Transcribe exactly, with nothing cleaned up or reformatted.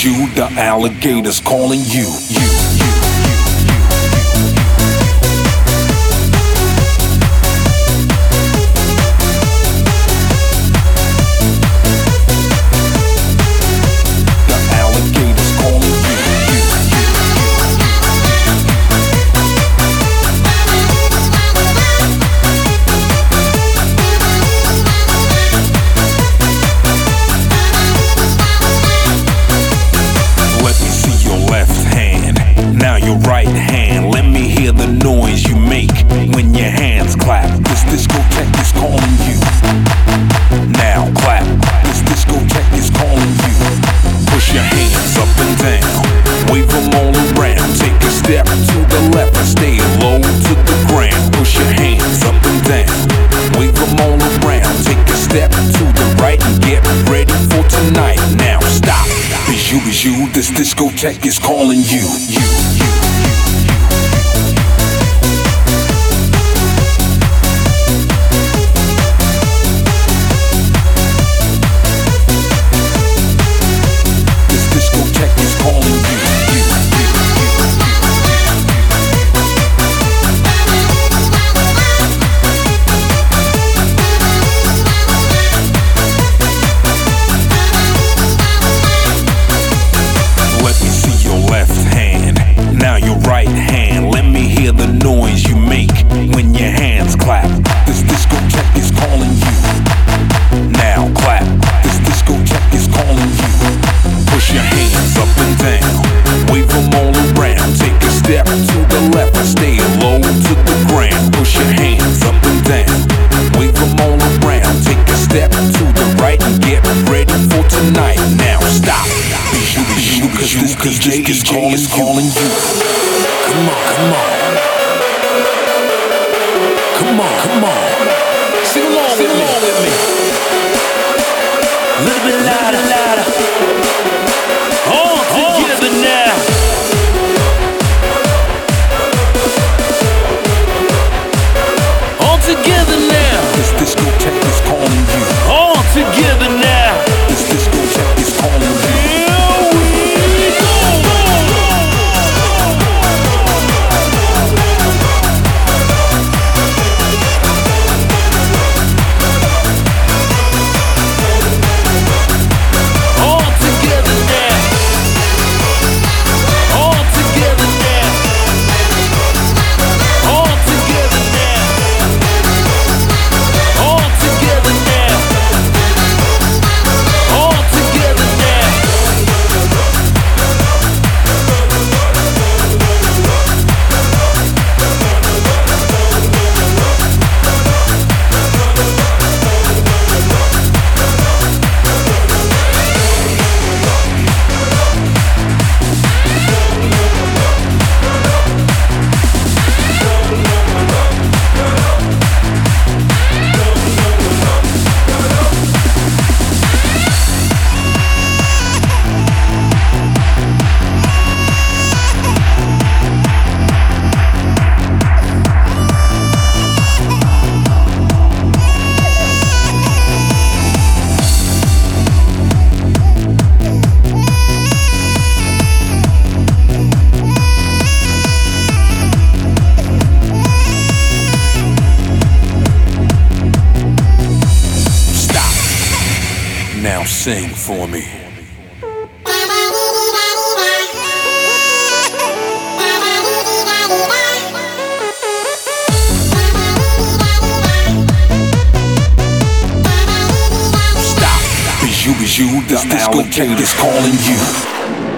bijou, the alligators calling you. You, you. Now your right hand, let me hear the noise you make when your hands clap. This discotheque is calling you. Now clap. This discotheque is calling you. Push your hands up and down, wave them all around. Take a step to the left and stay low to the ground. Push your hands up and down, wave them all around. Take a step to the right and get ready for tonight. Now stop. Bijou, bijou, this discotheque is calling you. You. Now your right hand, let me hear the noise you make when your hands clap. This discotheque is calling you. Now clap. This discotheque is calling you. Push your hands up and down, wave them all around. Take a step to the left and stay low to the ground. Push your hands up and down, wave them all around. Take a step to the right and get ready for tonight. Now stop. Bijou, bijou, cause this D J is calling, is calling you. Come on, come on. Come on, come on. Sing along, sing along with me. A little bit louder, louder. All together now. All together now. This discotheque is calling you. All together now. This discotheque is calling you. Now sing for me. Stop. Bijou, bijou, this discotheque is calling you.